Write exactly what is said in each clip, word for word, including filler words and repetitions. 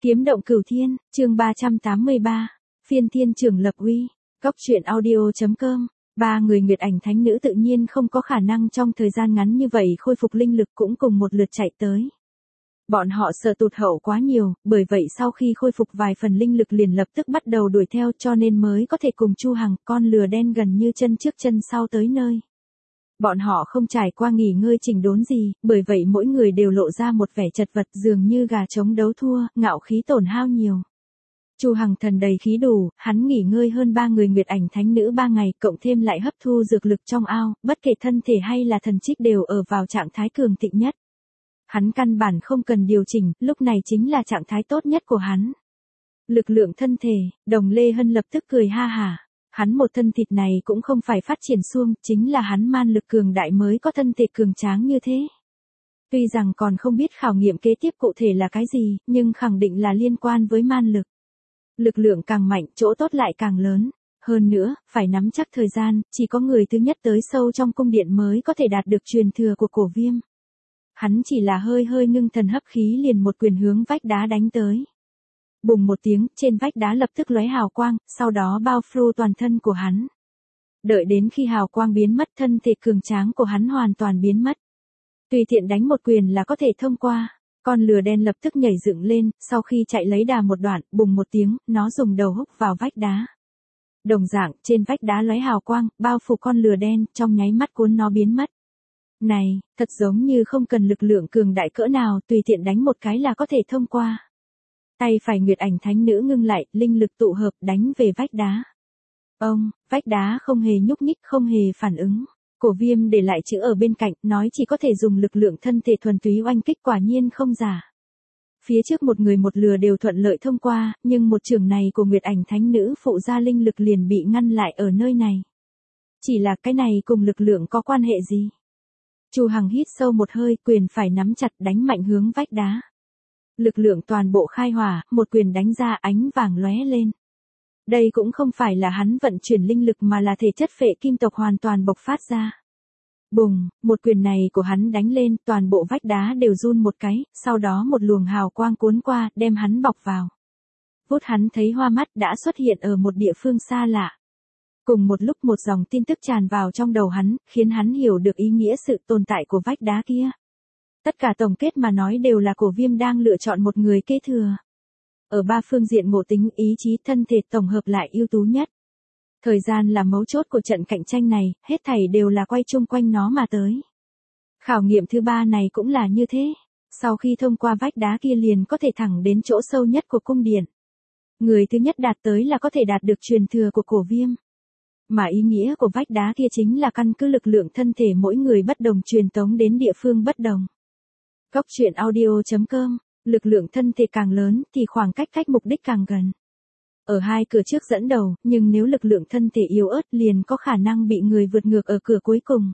Kiếm động cửu thiên, chương ba trăm tám mươi ba, phiên thiên trưởng lập uy, góc truyện audio.com. Ba người Nguyệt Ảnh Thánh Nữ tự nhiên không có khả năng trong thời gian ngắn như vậy khôi phục linh lực cũng cùng một lượt chạy tới. Bọn họ sợ tụt hậu quá nhiều, bởi vậy sau khi khôi phục vài phần linh lực liền lập tức bắt đầu đuổi theo cho nên mới có thể cùng Chu Hằng, con lừa đen gần như chân trước chân sau tới nơi. Bọn họ không trải qua nghỉ ngơi chỉnh đốn gì, bởi vậy mỗi người đều lộ ra một vẻ chật vật dường như gà trống đấu thua, ngạo khí tổn hao nhiều. Chu Hằng thần đầy khí đủ, hắn nghỉ ngơi hơn ba người Nguyệt Ảnh Thánh Nữ ba ngày, cộng thêm lại hấp thu dược lực trong ao, bất kể thân thể hay là thần trích đều ở vào trạng thái cường thịnh nhất. Hắn căn bản không cần điều chỉnh, lúc này chính là trạng thái tốt nhất của hắn. Lực lượng thân thể, Đồng Lê Hân lập tức cười ha hả. Hắn một thân thịt này cũng không phải phát triển xuông, chính là hắn man lực cường đại mới có thân thể cường tráng như thế. Tuy rằng còn không biết khảo nghiệm kế tiếp cụ thể là cái gì, nhưng khẳng định là liên quan với man lực. Lực lượng càng mạnh, chỗ tốt lại càng lớn. Hơn nữa, phải nắm chắc thời gian, chỉ có người thứ nhất tới sâu trong cung điện mới có thể đạt được truyền thừa của Cổ Viêm. Hắn chỉ là hơi hơi ngưng thần hấp khí liền một quyền hướng vách đá đánh tới. Bùng một tiếng, trên vách đá lập tức lóe hào quang, sau đó bao phủ toàn thân của hắn. Đợi đến khi hào quang biến mất, thân thể cường tráng của hắn hoàn toàn biến mất. Tùy tiện đánh một quyền là có thể thông qua. Con lừa đen lập tức nhảy dựng lên, sau khi chạy lấy đà một đoạn, bùng một tiếng, nó dùng đầu húc vào vách đá. Đồng dạng, trên vách đá lóe hào quang, bao phủ con lừa đen, trong nháy mắt cuốn nó biến mất. Này, thật giống như không cần lực lượng cường đại cỡ nào, tùy tiện đánh một cái là có thể thông qua. Tay phải Nguyệt Ảnh Thánh Nữ ngưng lại, linh lực tụ hợp đánh về vách đá. Ông, vách đá không hề nhúc nhích, không hề phản ứng. Cổ Viêm để lại chữ ở bên cạnh, nói chỉ có thể dùng lực lượng thân thể thuần túy oanh kích, quả nhiên không giả. Phía trước một người một lừa đều thuận lợi thông qua, nhưng một trường này của Nguyệt Ảnh Thánh Nữ phụ ra linh lực liền bị ngăn lại ở nơi này. Chỉ là cái này cùng lực lượng có quan hệ gì? Chu Hằng hít sâu một hơi, quyền phải nắm chặt đánh mạnh hướng vách đá. Lực lượng toàn bộ khai hỏa, một quyền đánh ra ánh vàng lóe lên. Đây cũng không phải là hắn vận chuyển linh lực mà là thể chất phệ kim tộc hoàn toàn bộc phát ra. Bùng, một quyền này của hắn đánh lên, toàn bộ vách đá đều run một cái, sau đó một luồng hào quang cuốn qua, đem hắn bọc vào. Vút hắn thấy hoa mắt đã xuất hiện ở một địa phương xa lạ. Cùng một lúc một dòng tin tức tràn vào trong đầu hắn, khiến hắn hiểu được ý nghĩa sự tồn tại của vách đá kia. Tất cả tổng kết mà nói đều là Cổ Viêm đang lựa chọn một người kế thừa. Ở ba phương diện ngộ tính, ý chí, thân thể tổng hợp lại ưu tú nhất. Thời gian là mấu chốt của trận cạnh tranh này, hết thảy đều là quay chung quanh nó mà tới. Khảo nghiệm thứ ba này cũng là như thế. Sau khi thông qua vách đá kia liền có thể thẳng đến chỗ sâu nhất của cung điện. Người thứ nhất đạt tới là có thể đạt được truyền thừa của Cổ Viêm. Mà ý nghĩa của vách đá kia chính là căn cứ lực lượng thân thể mỗi người bất đồng truyền tống đến địa phương bất đồng. Góc truyện audio.com, lực lượng thân thể càng lớn thì khoảng cách cách mục đích càng gần. Ở hai cửa trước dẫn đầu, nhưng nếu lực lượng thân thể yếu ớt liền có khả năng bị người vượt ngược ở cửa cuối cùng.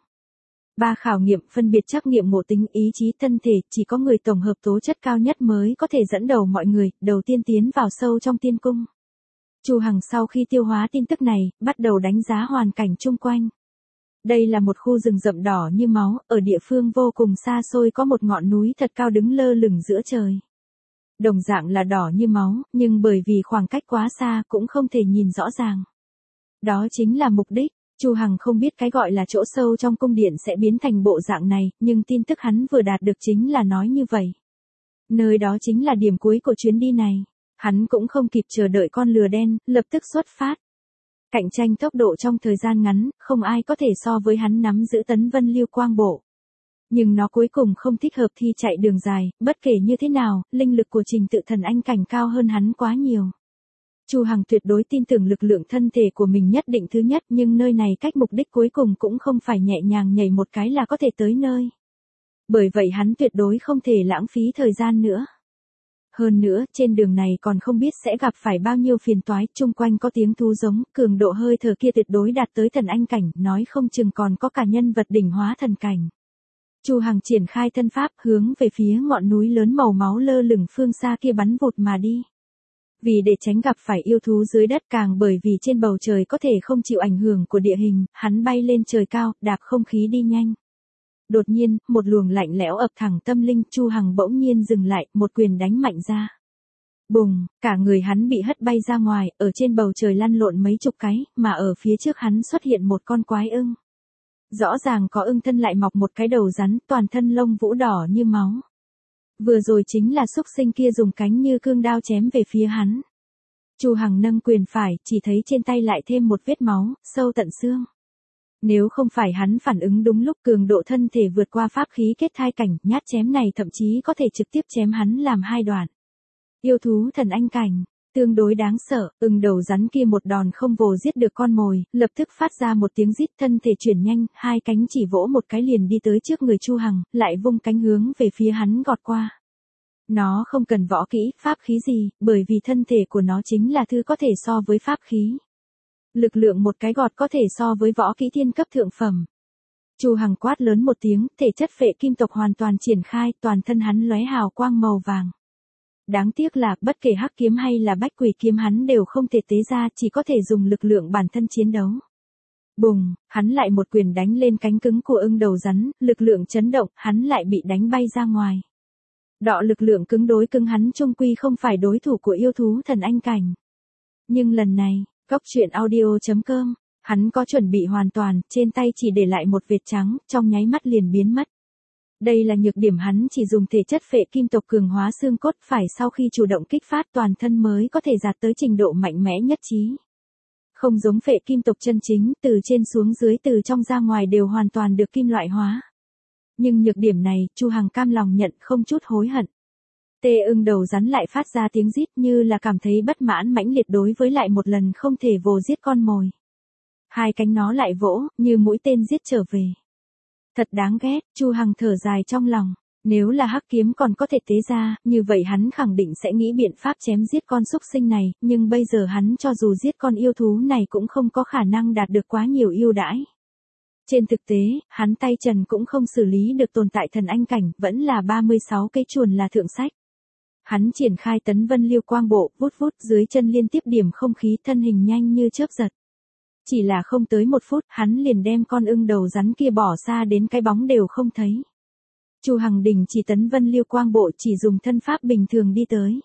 Ba khảo nghiệm phân biệt trắc nghiệm ngộ tính, ý chí, thân thể, chỉ có người tổng hợp tố chất cao nhất mới có thể dẫn đầu mọi người, đầu tiên tiến vào sâu trong tiên cung. Chu Hằng sau khi tiêu hóa tin tức này, bắt đầu đánh giá hoàn cảnh chung quanh. Đây là một khu rừng rậm đỏ như máu, ở địa phương vô cùng xa xôi có một ngọn núi thật cao đứng lơ lửng giữa trời. Đồng dạng là đỏ như máu, nhưng bởi vì khoảng cách quá xa cũng không thể nhìn rõ ràng. Đó chính là mục đích. Chu Hằng không biết cái gọi là chỗ sâu trong cung điện sẽ biến thành bộ dạng này, nhưng tin tức hắn vừa đạt được chính là nói như vậy. Nơi đó chính là điểm cuối của chuyến đi này. Hắn cũng không kịp chờ đợi con lừa đen, lập tức xuất phát. Cạnh tranh tốc độ trong thời gian ngắn, không ai có thể so với hắn nắm giữ Tấn Vân Lưu Quang Bộ. Nhưng nó cuối cùng không thích hợp thi chạy đường dài, bất kể như thế nào, linh lực của Trình Tự Thần Anh cảnh cao hơn hắn quá nhiều. Chu Hằng tuyệt đối tin tưởng lực lượng thân thể của mình nhất định thứ nhất, nhưng nơi này cách mục đích cuối cùng cũng không phải nhẹ nhàng nhảy một cái là có thể tới nơi. Bởi vậy hắn tuyệt đối không thể lãng phí thời gian nữa. Hơn nữa, trên đường này còn không biết sẽ gặp phải bao nhiêu phiền toái, chung quanh có tiếng thú giống, cường độ hơi thở kia tuyệt đối đạt tới thần anh cảnh, nói không chừng còn có cả nhân vật đỉnh hóa thần cảnh. Chu Hằng triển khai thân pháp hướng về phía ngọn núi lớn màu máu lơ lửng phương xa kia bắn vụt mà đi. Vì để tránh gặp phải yêu thú dưới đất, càng bởi vì trên bầu trời có thể không chịu ảnh hưởng của địa hình, hắn bay lên trời cao, đạp không khí đi nhanh. Đột nhiên, một luồng lạnh lẽo ập thẳng tâm linh, Chu Hằng bỗng nhiên dừng lại, một quyền đánh mạnh ra. Bùng, cả người hắn bị hất bay ra ngoài, ở trên bầu trời lăn lộn mấy chục cái, mà ở phía trước hắn xuất hiện một con quái ưng. Rõ ràng có ưng thân lại mọc một cái đầu rắn, toàn thân lông vũ đỏ như máu. Vừa rồi chính là xúc sinh kia dùng cánh như cương đao chém về phía hắn. Chu Hằng nâng quyền phải, chỉ thấy trên tay lại thêm một vết máu, sâu tận xương. Nếu không phải hắn phản ứng đúng lúc, cường độ thân thể vượt qua pháp khí kết thai cảnh, nhát chém này thậm chí có thể trực tiếp chém hắn làm hai đoạn. Yêu thú thần anh cảnh, tương đối đáng sợ, ưng đầu rắn kia một đòn không vồ giết được con mồi, lập tức phát ra một tiếng rít, thân thể chuyển nhanh, hai cánh chỉ vỗ một cái liền đi tới trước người Chu Hằng, lại vung cánh hướng về phía hắn gọt qua. Nó không cần võ kỹ, pháp khí gì, bởi vì thân thể của nó chính là thứ có thể so với pháp khí. Lực lượng một cái gọt có thể so với võ kỹ thiên cấp thượng phẩm. Chu Hằng quát lớn một tiếng, thể chất phệ kim tộc hoàn toàn triển khai, toàn thân hắn lóe hào quang màu vàng. Đáng tiếc là, bất kể hắc kiếm hay là bách quỷ kiếm hắn đều không thể tế ra, chỉ có thể dùng lực lượng bản thân chiến đấu. Bùng, hắn lại một quyền đánh lên cánh cứng của ưng đầu rắn, lực lượng chấn động, hắn lại bị đánh bay ra ngoài. Đọ lực lượng cứng đối cứng hắn chung quy không phải đối thủ của yêu thú thần anh cảnh. Nhưng lần này, Góc truyện audio chấm com, hắn có chuẩn bị hoàn toàn, trên tay chỉ để lại một vệt trắng, trong nháy mắt liền biến mất. Đây là nhược điểm, hắn chỉ dùng thể chất phệ kim tộc cường hóa xương cốt, phải sau khi chủ động kích phát toàn thân mới có thể đạt tới trình độ mạnh mẽ nhất trí. Không giống phệ kim tộc chân chính, từ trên xuống dưới từ trong ra ngoài đều hoàn toàn được kim loại hóa. Nhưng nhược điểm này, Chu Hằng cam lòng nhận, không chút hối hận. Tê ưng đầu rắn lại phát ra tiếng rít, như là cảm thấy bất mãn mãnh liệt đối với lại một lần không thể vồ giết con mồi. Hai cánh nó lại vỗ, như mũi tên giết trở về. Thật đáng ghét, Chu Hằng thở dài trong lòng, nếu là hắc kiếm còn có thể tế ra, như vậy hắn khẳng định sẽ nghĩ biện pháp chém giết con súc sinh này, nhưng bây giờ hắn cho dù giết con yêu thú này cũng không có khả năng đạt được quá nhiều ưu đãi. Trên thực tế, hắn tay trần cũng không xử lý được tồn tại thần anh cảnh, vẫn là ba mươi sáu cây chuồn là thượng sách. Hắn triển khai tấn vân liêu quang bộ, vút vút dưới chân liên tiếp điểm không khí, thân hình nhanh như chớp giật. Chỉ là không tới một phút, hắn liền đem con ưng đầu rắn kia bỏ xa đến cái bóng đều không thấy. Chu Hằng đình chỉ tấn vân liêu quang bộ, chỉ dùng thân pháp bình thường đi tới.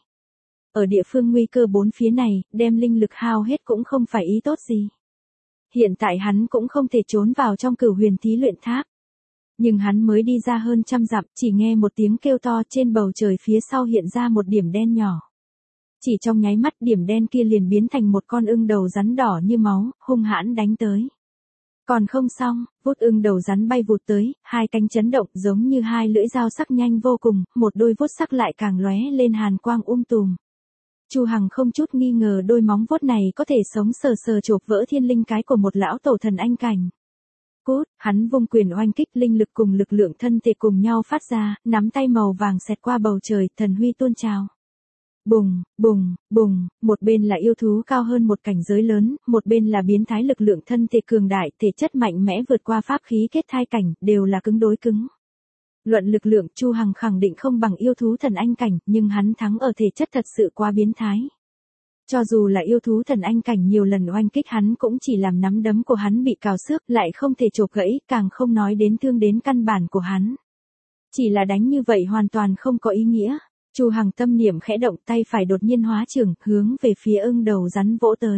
Ở địa phương nguy cơ bốn phía này, đem linh lực hao hết cũng không phải ý tốt gì. Hiện tại hắn cũng không thể trốn vào trong Cửu Huyền Thí Luyện Tháp. Nhưng hắn mới đi ra hơn trăm dặm, chỉ nghe một tiếng kêu to, trên bầu trời phía sau hiện ra một điểm đen nhỏ. Chỉ trong nháy mắt, điểm đen kia liền biến thành một con ưng đầu rắn đỏ như máu, hung hãn đánh tới. Còn không xong, vút ưng đầu rắn bay vụt tới, hai cánh chấn động giống như hai lưỡi dao sắc nhanh vô cùng, một đôi vuốt sắc lại càng lóe lên hàn quang um tùm. Chu Hằng không chút nghi ngờ đôi móng vuốt này có thể sống sờ sờ chộp vỡ thiên linh cái của một lão tổ thần anh cảnh. Cút, hắn vung quyền oanh kích, linh lực cùng lực lượng thân thể cùng nhau phát ra, nắm tay màu vàng xẹt qua bầu trời, thần huy tuôn trào. Bùng, bùng, bùng, một bên là yêu thú cao hơn một cảnh giới lớn, một bên là biến thái lực lượng thân thể cường đại, thể chất mạnh mẽ vượt qua pháp khí kết thai cảnh, đều là cứng đối cứng. Luận lực lượng, Chu Hằng khẳng định không bằng yêu thú thần anh cảnh, nhưng hắn thắng ở thể chất thật sự quá biến thái. Cho dù là yêu thú thần anh cảnh nhiều lần oanh kích hắn cũng chỉ làm nắm đấm của hắn bị cào xước, lại không thể chộp gãy, càng không nói đến thương đến căn bản của hắn. Chỉ là đánh như vậy hoàn toàn không có ý nghĩa. Chu Hằng tâm niệm khẽ động, tay phải đột nhiên hóa trưởng, hướng về phía ưng đầu rắn vỗ tới.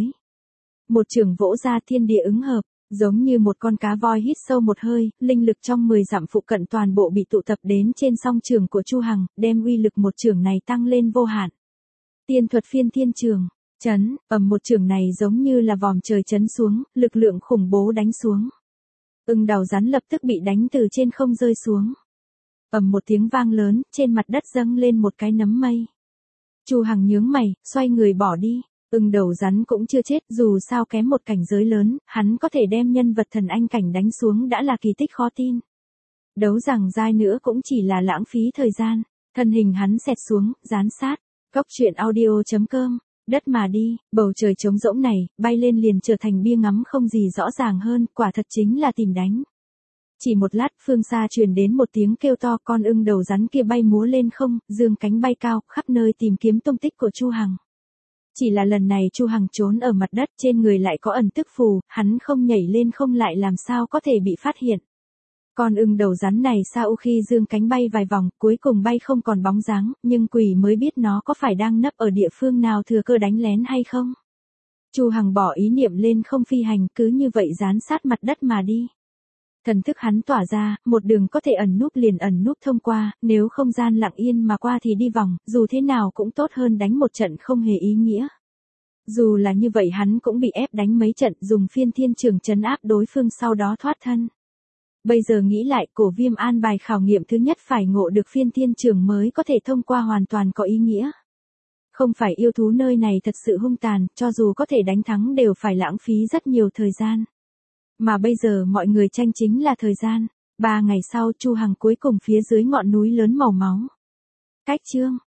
Một trường vỗ ra, thiên địa ứng hợp, giống như một con cá voi hít sâu một hơi, linh lực trong mười dặm phụ cận toàn bộ bị tụ tập đến trên song trường của Chu Hằng, đem uy lực một trường này tăng lên vô hạn. Tiên thuật phiên thiên trường, chấn, ầm, một trường này giống như là vòm trời chấn xuống, lực lượng khủng bố đánh xuống. Ưng đầu rắn lập tức bị đánh từ trên không rơi xuống. Ầm, một tiếng vang lớn, trên mặt đất dâng lên một cái nấm mây. Chu Hằng nhướng mày, xoay người bỏ đi. Ưng đầu rắn cũng chưa chết, dù sao kém một cảnh giới lớn, hắn có thể đem nhân vật thần anh cảnh đánh xuống đã là kỳ tích khó tin. Đấu rằng dai nữa cũng chỉ là lãng phí thời gian. Thân hình hắn xẹt xuống, dán sát. Góc truyện audio chấm com, đất mà đi, bầu trời trống rỗng này, bay lên liền trở thành bia ngắm không gì rõ ràng hơn, quả thật chính là tìm đánh. Chỉ một lát, phương xa truyền đến một tiếng kêu to, con ưng đầu rắn kia bay múa lên không, dương cánh bay cao, khắp nơi tìm kiếm tung tích của Chu Hằng. Chỉ là lần này Chu Hằng trốn ở mặt đất, trên người lại có ẩn tức phù, hắn không nhảy lên không lại làm sao có thể bị phát hiện. Con ưng đầu rắn này sau khi dương cánh bay vài vòng, cuối cùng bay không còn bóng dáng, nhưng quỷ mới biết nó có phải đang nấp ở địa phương nào thừa cơ đánh lén hay không. Chu Hằng bỏ ý niệm lên không phi hành, cứ như vậy dán sát mặt đất mà đi. Thần thức hắn tỏa ra, một đường có thể ẩn núp liền ẩn núp thông qua, nếu không gian lặng yên mà qua thì đi vòng, dù thế nào cũng tốt hơn đánh một trận không hề ý nghĩa. Dù là như vậy hắn cũng bị ép đánh mấy trận, dùng phiên thiên trường trấn áp đối phương sau đó thoát thân. Bây giờ nghĩ lại, Cổ Viêm an bài khảo nghiệm thứ nhất phải ngộ được phiên thiên trường mới có thể thông qua hoàn toàn có ý nghĩa. Không phải yêu thú nơi này thật sự hung tàn, cho dù có thể đánh thắng đều phải lãng phí rất nhiều thời gian. Mà bây giờ mọi người tranh chính là thời gian. Ba ngày sau Chu Hằng cuối cùng phía dưới ngọn núi lớn màu máu. Cách chương